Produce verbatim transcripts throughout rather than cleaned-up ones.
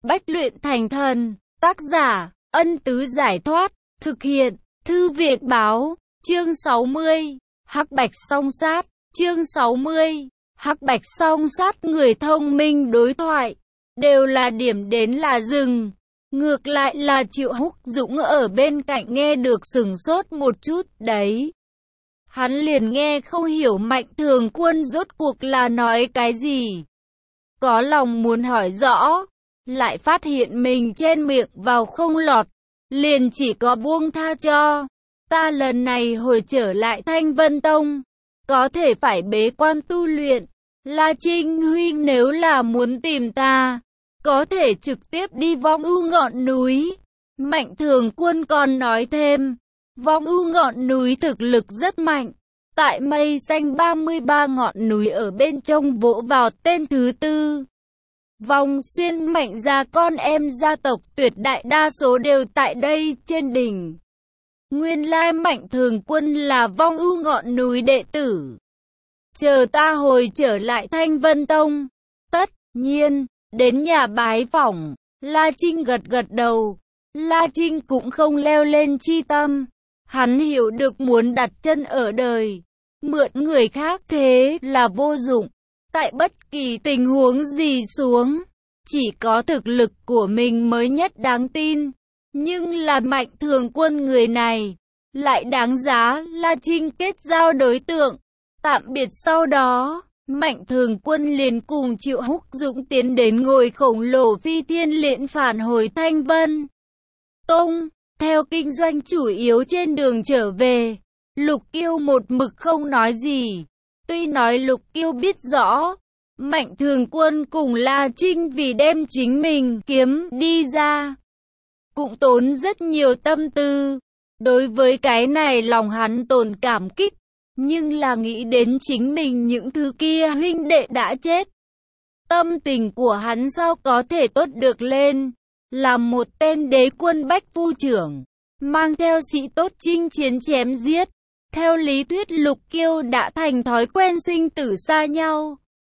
Bách luyện thành thần, tác giả, Ân Tứ Giải Thoát, thực hiện, Thư viện Báo, chương sáu mươi, Hắc Bạch Song Sát, chương sáu mươi, Hắc Bạch Song Sát. Người thông minh đối thoại, đều là điểm đến là dừng. Ngược lại là Triệu Húc Dũng ở bên cạnh nghe được sửng sốt một chút đấy. Hắn liền nghe không hiểu Mạnh Thường Quân rốt cuộc là nói cái gì. Có lòng muốn hỏi rõ, lại phát hiện mình chen miệng vào không lọt, liền chỉ có buông tha cho. Ta lần này hồi trở lại Thanh Vân Tông, có thể phải bế quan tu luyện. La Trinh huynh nếu là muốn tìm ta, có thể trực tiếp đi Vong Ưu ngọn núi. Mạnh Thường Quân còn nói thêm, Vong Ưu ngọn núi thực lực rất mạnh. Tại mây xanh ba mươi ba ngọn núi ở bên trong vỗ vào tên thứ tư. Vong Xuyên Mạnh gia con em gia tộc tuyệt đại đa số đều tại đây trên đỉnh. Nguyên lai Mạnh Thường Quân là Vong Ưu ngọn núi đệ tử. Chờ ta hồi trở lại Thanh Vân Tông, tất nhiên đến nhà bái phỏng. La Trinh gật gật đầu. La Trinh cũng không leo lên chi tâm. Hắn hiểu được muốn đặt chân ở đời, mượn người khác thế là vô dụng. Tại bất kỳ tình huống gì xuống, chỉ có thực lực của mình mới nhất đáng tin. Nhưng là Mạnh Thường Quân người này, lại đáng giá La Trinh kết giao đối tượng. Tạm biệt sau đó, Mạnh Thường Quân liền cùng Triệu Húc Dũng tiến đến ngồi khổng lồ phi thiên liễn phản hồi Thanh Vân Tông. Theo kinh doanh chủ yếu trên đường trở về, Lục Kiêu một mực không nói gì. Tuy nói Lục Kiêu biết rõ, Mạnh Thường Quân cùng La Trinh vì đem chính mình kiếm đi ra, cũng tốn rất nhiều tâm tư. Đối với cái này lòng hắn tồn cảm kích, nhưng là nghĩ đến chính mình những thứ kia huynh đệ đã chết, tâm tình của hắn sao có thể tốt được lên. Là một tên đế quân bách phu trưởng, mang theo sĩ tốt chinh chiến chém giết. Theo lý thuyết Lục Kiêu đã thành thói quen sinh tử xa nhau.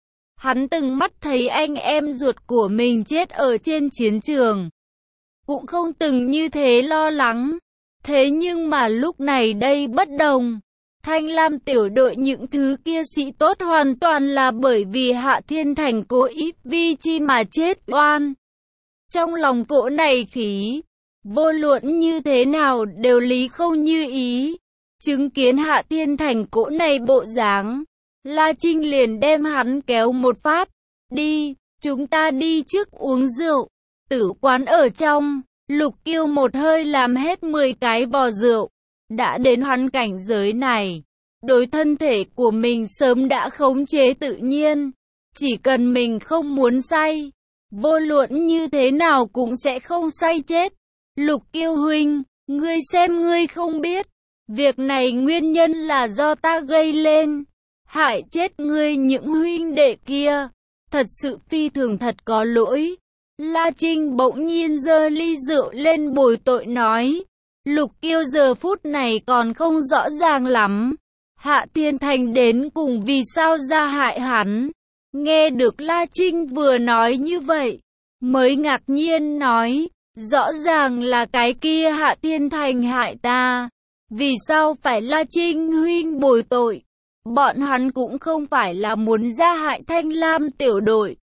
Hắn từng mắt thấy anh em ruột của mình chết ở trên chiến trường, cũng không từng như thế lo lắng. Thế nhưng mà lúc này đây bất đồng. Thanh Lam tiểu đội những thứ kia sĩ tốt hoàn toàn là bởi vì Hạ Thiên Thành cố ý vi chi mà chết oan. Trong lòng cỗ này khí, vô luận như thế nào đều lý không như ý. Chứng kiến Hạ Thiên Thành cỗ này bộ dáng, La Trinh liền đem hắn kéo một phát. Đi, chúng ta đi trước uống rượu. Tử quán ở trong, Lục Kiêu một hơi làm hết mười cái vò rượu. Đã đến hắn cảnh giới này, đối thân thể của mình sớm đã khống chế tự nhiên. Chỉ cần mình không muốn say, vô luận như thế nào cũng sẽ không say chết. Lục Kiêu huynh, ngươi xem ngươi không biết, việc này nguyên nhân là do ta gây lên, hại chết ngươi những huynh đệ kia, thật sự phi thường thật có lỗi. La Trinh bỗng nhiên giơ ly rượu lên bồi tội nói. Lục Kiêu giờ phút này còn không rõ ràng lắm, Hạ Thiên Thành đến cùng vì sao ra hại hắn. Nghe được La Trinh vừa nói như vậy, mới ngạc nhiên nói, rõ ràng là cái kia Hạ Thiên Thành hại ta, vì sao phải La Trinh huynh bồi tội? Bọn hắn cũng không phải là muốn ra hại Thanh Lam tiểu đội.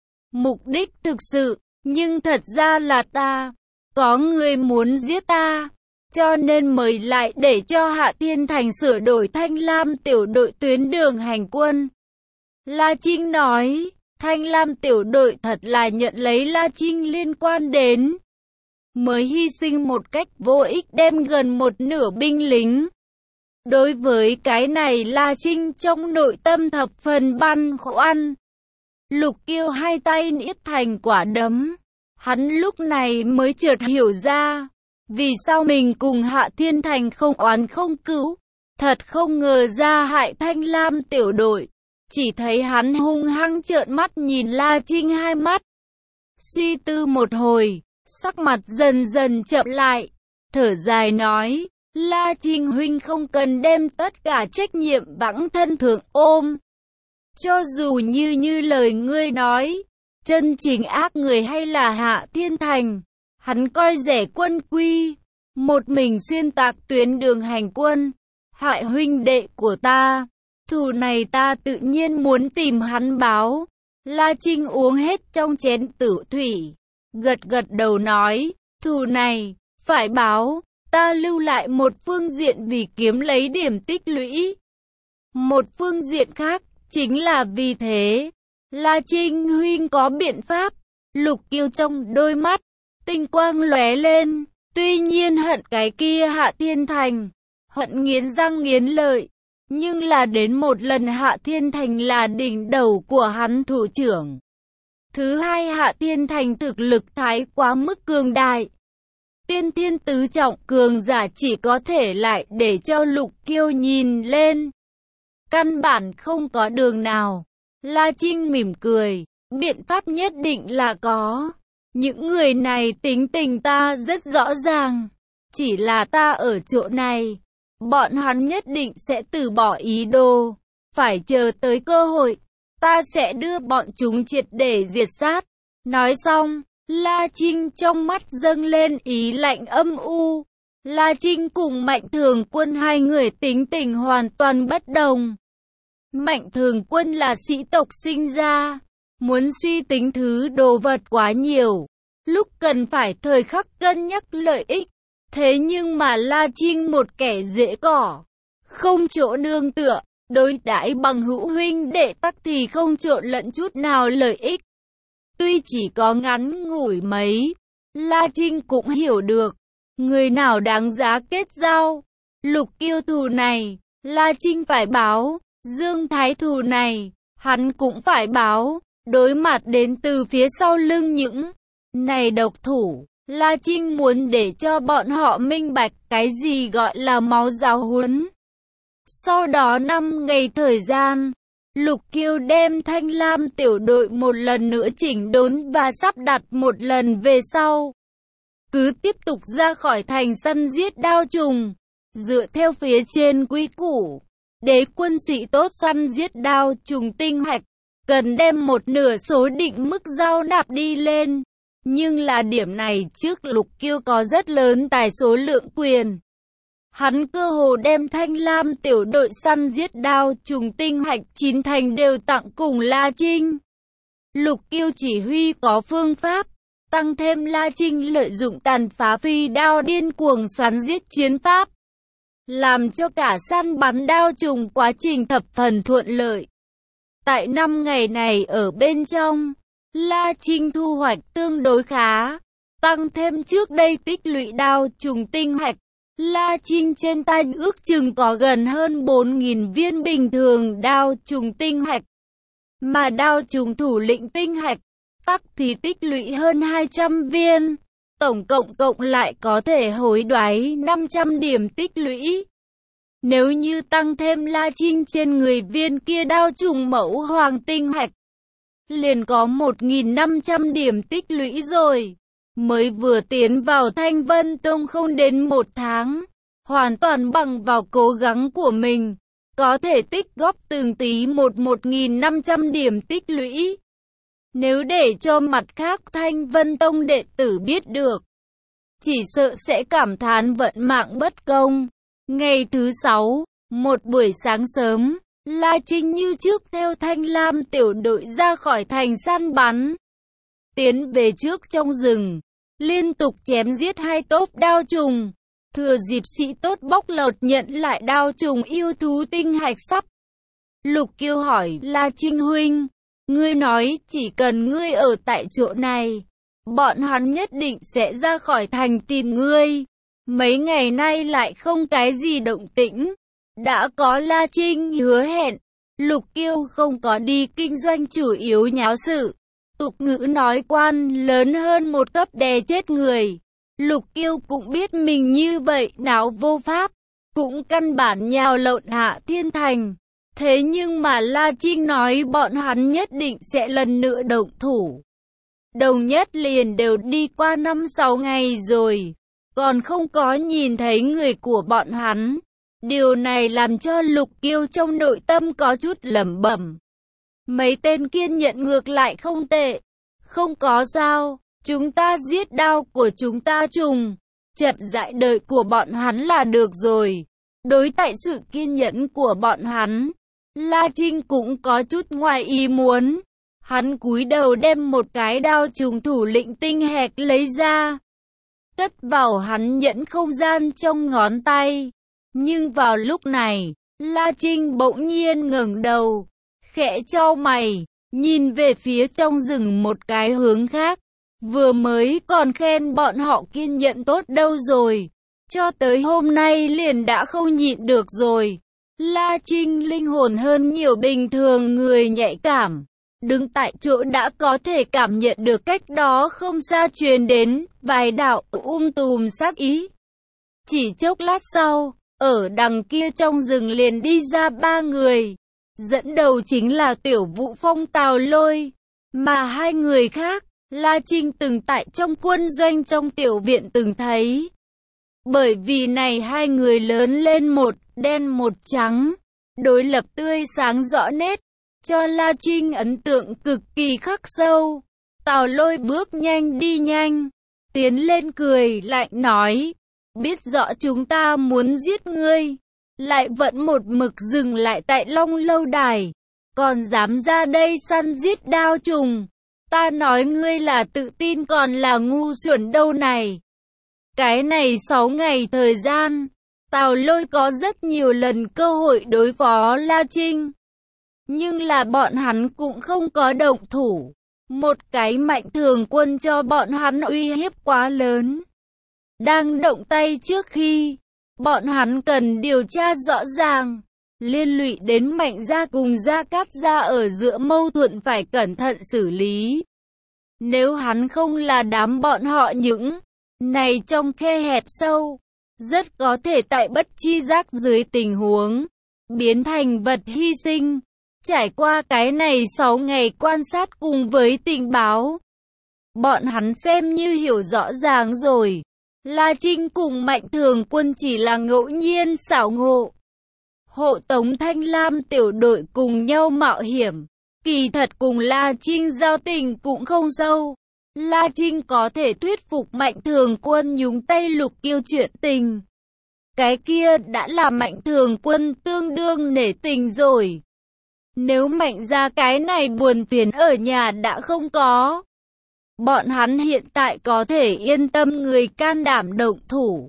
Mục đích thực sự, nhưng thật ra là ta, có người muốn giết ta, cho nên mời lại để cho Hạ Thiên Thành sửa đổi Thanh Lam tiểu đội tuyến đường hành quân. La Trinh nói, Thanh Lam tiểu đội thật là nhận lấy La Trinh liên quan đến, mới hy sinh một cách vô ích đem gần một nửa binh lính. Đối với cái này La Trinh trong nội tâm thập phần băn khoăn. Lục Kiêu hai tay niết thành quả đấm, hắn lúc này mới chợt hiểu ra, vì sao mình cùng Hạ Thiên Thành không oán không cữu. Thật không ngờ ra hại Thanh Lam tiểu đội. Chỉ thấy hắn hung hăng trợn mắt nhìn La Trinh hai mắt. Suy tư một hồi, sắc mặt dần dần chậm lại, thở dài nói, La Trinh huynh không cần đem tất cả trách nhiệm bản thân thượng ôm. Cho dù như như lời ngươi nói, chân chính ác người hay là Hạ Thiên Thành. Hắn coi rẻ quân quy, một mình xuyên tạc tuyến đường hành quân, hại huynh đệ của ta. Thù này ta tự nhiên muốn tìm hắn báo. La Trinh uống hết trong chén tử thủy, gật gật đầu nói, thù này, phải báo, ta lưu lại một phương diện vì kiếm lấy điểm tích lũy. Một phương diện khác, chính là vì thế. La Trinh huynh có biện pháp. Lục Kiêu trong đôi mắt, tinh quang lóe lên, tuy nhiên hận cái kia Hạ Thiên Thành, hận nghiến răng nghiến lợi. Nhưng là đến một lần Hạ Thiên Thành là đỉnh đầu của hắn thủ trưởng. Thứ hai, Hạ Thiên Thành thực lực thái quá mức cường đại. Tiên thiên tứ trọng cường giả chỉ có thể lại để cho Lục Kiêu nhìn lên. Căn bản không có đường nào. La Trinh mỉm cười, biện pháp nhất định là có. Những người này tính tình ta rất rõ ràng. Chỉ là ta ở chỗ này, bọn hắn nhất định sẽ từ bỏ ý đồ. Phải chờ tới cơ hội, ta sẽ đưa bọn chúng triệt để diệt sát. Nói xong, La Trinh trong mắt dâng lên ý lạnh âm u. La Trinh cùng Mạnh Thường Quân hai người tính tình hoàn toàn bất đồng. Mạnh Thường Quân là sĩ tộc sinh ra, muốn suy tính thứ đồ vật quá nhiều, lúc cần phải thời khắc cân nhắc lợi ích. Thế nhưng mà La Trinh một kẻ dễ cỏ, không chỗ nương tựa, đối đãi bằng hữu huynh đệ tắc thì không trộn lẫn chút nào lợi ích. Tuy chỉ có ngắn ngủi mấy, La Trinh cũng hiểu được, người nào đáng giá kết giao. Lục Kiêu thù này, La Trinh phải báo, Dương Thái thù này, hắn cũng phải báo. Đối mặt đến từ phía sau lưng những này độc thủ, La Trinh muốn để cho bọn họ minh bạch cái gì gọi là máu giáo huấn. Sau đó năm ngày thời gian, Lục Kiêu đem Thanh Lam tiểu đội một lần nữa chỉnh đốn và sắp đặt một lần về sau. Cứ tiếp tục ra khỏi thành săn giết đao trùng, dựa theo phía trên quy củ. Đế quân sĩ tốt săn giết đao trùng tinh hạch, cần đem một nửa số định mức giao nạp đi lên. Nhưng là điểm này trước Lục Kiêu có rất lớn tài số lượng quyền. Hắn cơ hồ đem Thanh Lam tiểu đội săn giết đao trùng tinh hạch chín thành đều tặng cùng La Trinh. Lục Kiêu chỉ huy có phương pháp, tăng thêm La Trinh lợi dụng tàn phá phi đao điên cuồng xoắn giết chiến pháp, làm cho cả săn bắn đao trùng quá trình thập phần thuận lợi. Tại năm ngày này ở bên trong, La Trinh thu hoạch tương đối khá, tăng thêm trước đây tích lũy đao trùng tinh hạch. La Trinh trên tay ước chừng có gần hơn bốn nghìn viên bình thường đao trùng tinh hạch, mà đao trùng thủ lĩnh tinh hạch, tắc thì tích lũy hơn hai trăm viên, tổng cộng cộng lại có thể hối đoái năm trăm điểm tích lũy. Nếu như tăng thêm La Trinh trên người viên kia đao trùng mẫu hoàng tinh hạch, liền có một nghìn năm trăm điểm tích lũy rồi. Mới vừa tiến vào Thanh Vân Tông không đến một tháng, hoàn toàn bằng vào cố gắng của mình, có thể tích góp từng tí một một nghìn năm trăm điểm tích lũy. Nếu để cho mặt khác Thanh Vân Tông đệ tử biết được, chỉ sợ sẽ cảm thán vận mạng bất công. Ngày thứ sáu, một buổi sáng sớm, La Trinh như trước theo Thanh Lam tiểu đội ra khỏi thành săn bắn, tiến về trước trong rừng, liên tục chém giết hai tốp đao trùng, thừa dịp sĩ tốt bóc lột nhận lại đao trùng yêu thú tinh hạch sắp. Lục Kiêu hỏi La Trinh huynh, ngươi nói chỉ cần ngươi ở tại chỗ này, bọn hắn nhất định sẽ ra khỏi thành tìm ngươi. Mấy ngày nay lại không cái gì động tĩnh, đã có La Trinh hứa hẹn, Lục Kiêu không có đi kinh doanh chủ yếu nháo sự. Tục ngữ nói quan lớn hơn một cấp đè chết người. Lục Kiêu cũng biết mình như vậy náo vô pháp, cũng căn bản nhào lộn Hạ Thiên Thành. Thế nhưng mà La Trinh nói bọn hắn nhất định sẽ lần nữa động thủ. Đồng nhất liền đều đi qua năm sáu ngày rồi, còn không có nhìn thấy người của bọn hắn. Điều này làm cho Lục Kiêu trong nội tâm có chút lẩm bẩm. Mấy tên kiên nhận ngược lại không tệ, Không có sao, chúng ta giết đao của chúng ta trùng. Chậm rãi đợi của bọn hắn là được rồi. Đối tại sự kiên nhẫn của bọn hắn, La Trinh cũng có chút ngoài ý muốn. Hắn cúi đầu đem một cái đao trùng thủ lĩnh tinh hẹt lấy ra, cất vào hắn nhẫn không gian trong ngón tay. Nhưng vào lúc này, La Trinh bỗng nhiên ngẩng đầu, khẽ chau mày, nhìn về phía trong rừng một cái hướng khác. Vừa mới còn khen bọn họ kiên nhẫn tốt đâu rồi, cho tới hôm nay liền đã không nhịn được rồi. La Trinh linh hồn hơn nhiều bình thường người nhạy cảm, đứng tại chỗ đã có thể cảm nhận được cách đó không xa truyền đến vài đạo um tùm sát ý. Chỉ chốc lát sau, ở đằng kia trong rừng liền đi ra ba người, dẫn đầu chính là Tiểu Vũ Phong Tào Lôi, mà hai người khác, La Trinh từng tại trong quân doanh trong tiểu viện từng thấy. Bởi vì này hai người lớn lên một đen một trắng, đối lập tươi sáng rõ nét, cho La Trinh ấn tượng cực kỳ khắc sâu. Tào Lôi bước nhanh đi nhanh, tiến lên cười lạnh nói, biết rõ chúng ta muốn giết ngươi, lại vẫn một mực dừng lại tại Long Lâu Đài, còn dám ra đây săn giết đao trùng. Ta nói ngươi là tự tin còn là ngu xuẩn đâu này. Cái này sáu ngày thời gian, Tào Lôi có rất nhiều lần cơ hội đối phó La Trinh, nhưng là bọn hắn cũng không có động thủ. Một cái Mạnh Thường Quân cho bọn hắn uy hiếp quá lớn. Đang động tay trước khi, bọn hắn cần điều tra rõ ràng, liên lụy đến Mạnh gia cùng Gia Cát gia ở giữa mâu thuẫn phải cẩn thận xử lý. Nếu hắn không là đám bọn họ những này trong khe hẹp sâu, rất có thể tại bất chi giác dưới tình huống biến thành vật hy sinh. Trải qua cái này sáu ngày quan sát cùng với tình báo, bọn hắn xem như hiểu rõ ràng rồi. La Trinh cùng Mạnh Thường Quân chỉ là ngẫu nhiên xảo ngộ, hộ tống Thanh Lam tiểu đội cùng nhau mạo hiểm. Kỳ thật cùng La Trinh giao tình cũng không sâu. La Trinh có thể thuyết phục Mạnh Thường Quân nhúng tay Lục Kiêu chuyện tình, cái kia đã là Mạnh Thường Quân tương đương nể tình rồi. Nếu Mạnh gia cái này buồn phiền ở nhà đã không có, bọn hắn hiện tại có thể yên tâm người can đảm động thủ.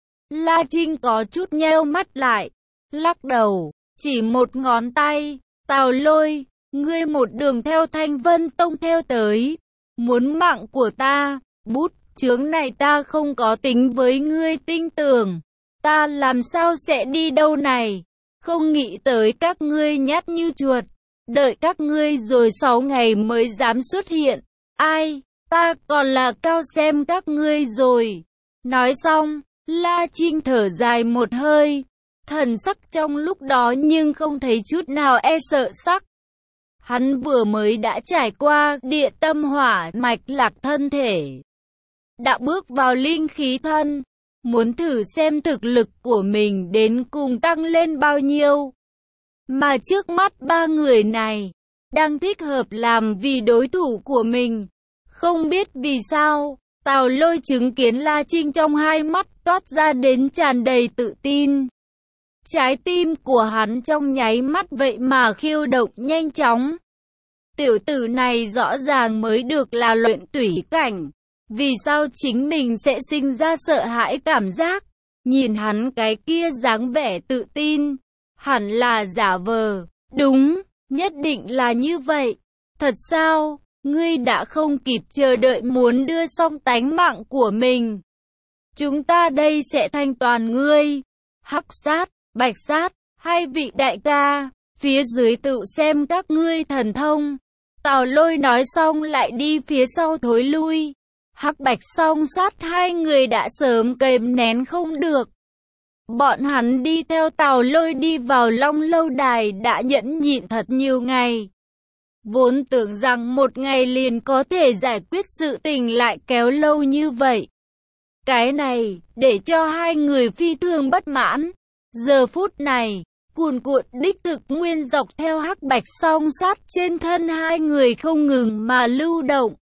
La Trinh có chút nheo mắt lại, lắc đầu, chỉ một ngón tay, Tào Lôi, ngươi một đường theo Thanh Vân Tông theo tới, muốn mạng của ta, bút chướng này ta không có tính với ngươi tinh tường, ta làm sao sẽ đi đâu này, không nghĩ tới các ngươi nhát như chuột, đợi các ngươi rồi sáu ngày mới dám xuất hiện, ai, ta còn là cao xem các ngươi rồi. Nói xong, La Trinh thở dài một hơi, thần sắc trong lúc đó nhưng không thấy chút nào e sợ sắc. Hắn vừa mới đã trải qua địa tâm hỏa mạch lạc thân thể, đã bước vào linh khí thân, muốn thử xem thực lực của mình đến cùng tăng lên bao nhiêu. Mà trước mắt ba người này, đang thích hợp làm vì đối thủ của mình. Không biết vì sao, Tào Lôi chứng kiến La Trinh trong hai mắt toát ra đến tràn đầy tự tin. Trái tim của hắn trong nháy mắt vậy mà khiêu động nhanh chóng. Tiểu tử này rõ ràng mới được là luyện tủy cảnh. Vì sao chính mình sẽ sinh ra sợ hãi cảm giác? Nhìn hắn cái kia dáng vẻ tự tin, hẳn là giả vờ. Đúng, nhất định là như vậy. Thật sao? Ngươi đã không kịp chờ đợi muốn đưa xong tánh mạng của mình. Chúng ta đây sẽ thanh toàn ngươi. Hắc Sát, Bạch Sát, hai vị đại ca, phía dưới tự xem các ngươi thần thông. Tào Lôi nói xong lại đi phía sau thối lui. Hắc Bạch Song Sát hai người đã sớm kềm nén không được. Bọn hắn đi theo Tào Lôi đi vào Long Lâu Đài đã nhẫn nhịn thật nhiều ngày. Vốn tưởng rằng một ngày liền có thể giải quyết sự tình lại kéo lâu như vậy. Cái này, để cho hai người phi thường bất mãn. Giờ phút này, cuồn cuộn đích thực nguyên dọc theo Hắc Bạch Song Sát trên thân hai người không ngừng mà lưu động.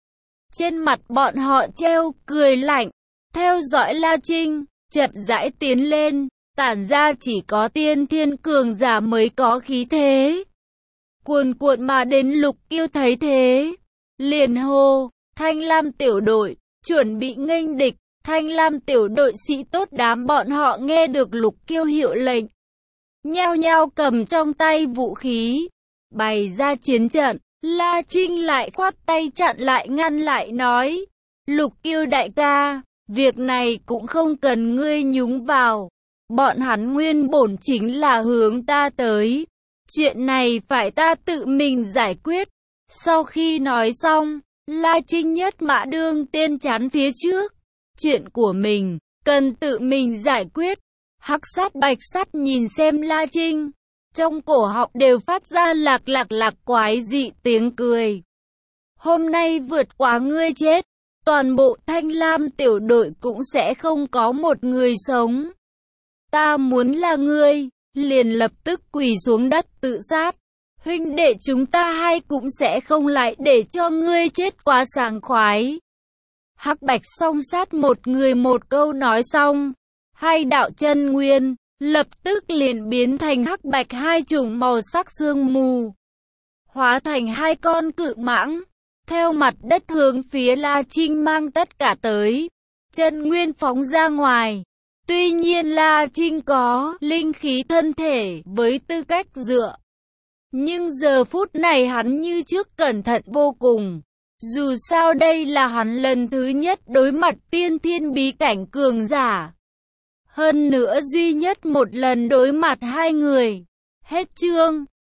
Trên mặt bọn họ treo cười lạnh, theo dõi La Trinh, chậm rãi tiến lên, tản ra chỉ có tiên thiên cường giả mới có khí thế. Cuồn cuộn mà đến. Lục Kiêu thấy thế, liền hô, Thanh Lam tiểu đội, chuẩn bị nghênh địch. Thanh Lam tiểu đội sĩ tốt đám bọn họ nghe được Lục Kiêu hiệu lệnh, nhao nhao cầm trong tay vũ khí, bày ra chiến trận. La Trinh lại khoát tay chặn lại, ngăn lại nói, Lục Kiêu đại ca, việc này cũng không cần ngươi nhúng vào, bọn hắn nguyên bổn chính là hướng ta tới, chuyện này phải ta tự mình giải quyết. Sau khi nói xong, La Trinh nhất mã đương tiên chắn phía trước, chuyện của mình, cần tự mình giải quyết. Hắc Sát Bạch Sát nhìn xem La Trinh, trong cổ họng đều phát ra lạc lạc lạc quái dị tiếng cười. Hôm nay vượt quá ngươi chết, toàn bộ Thanh Lam tiểu đội cũng sẽ không có một người sống. Ta muốn là ngươi, liền lập tức quỳ xuống đất tự sát. Huynh đệ chúng ta hai cũng sẽ không lại để cho ngươi chết quá sảng khoái. Hắc Bạch song sát một người một câu nói xong, hai đạo chân nguyên lập tức liền biến thành hắc bạch hai chủng màu sắc sương mù, hóa thành hai con cự mãng, theo mặt đất hướng phía La Trinh mang tất cả tới, chân nguyên phóng ra ngoài. Tuy nhiên La Trinh có linh khí thân thể với tư cách dựa, nhưng giờ phút này hắn như trước cẩn thận vô cùng. Dù sao đây là hắn lần thứ nhất đối mặt tiên thiên bí cảnh cường giả. Hơn nữa duy nhất một lần đối mặt hai người. Hết chương.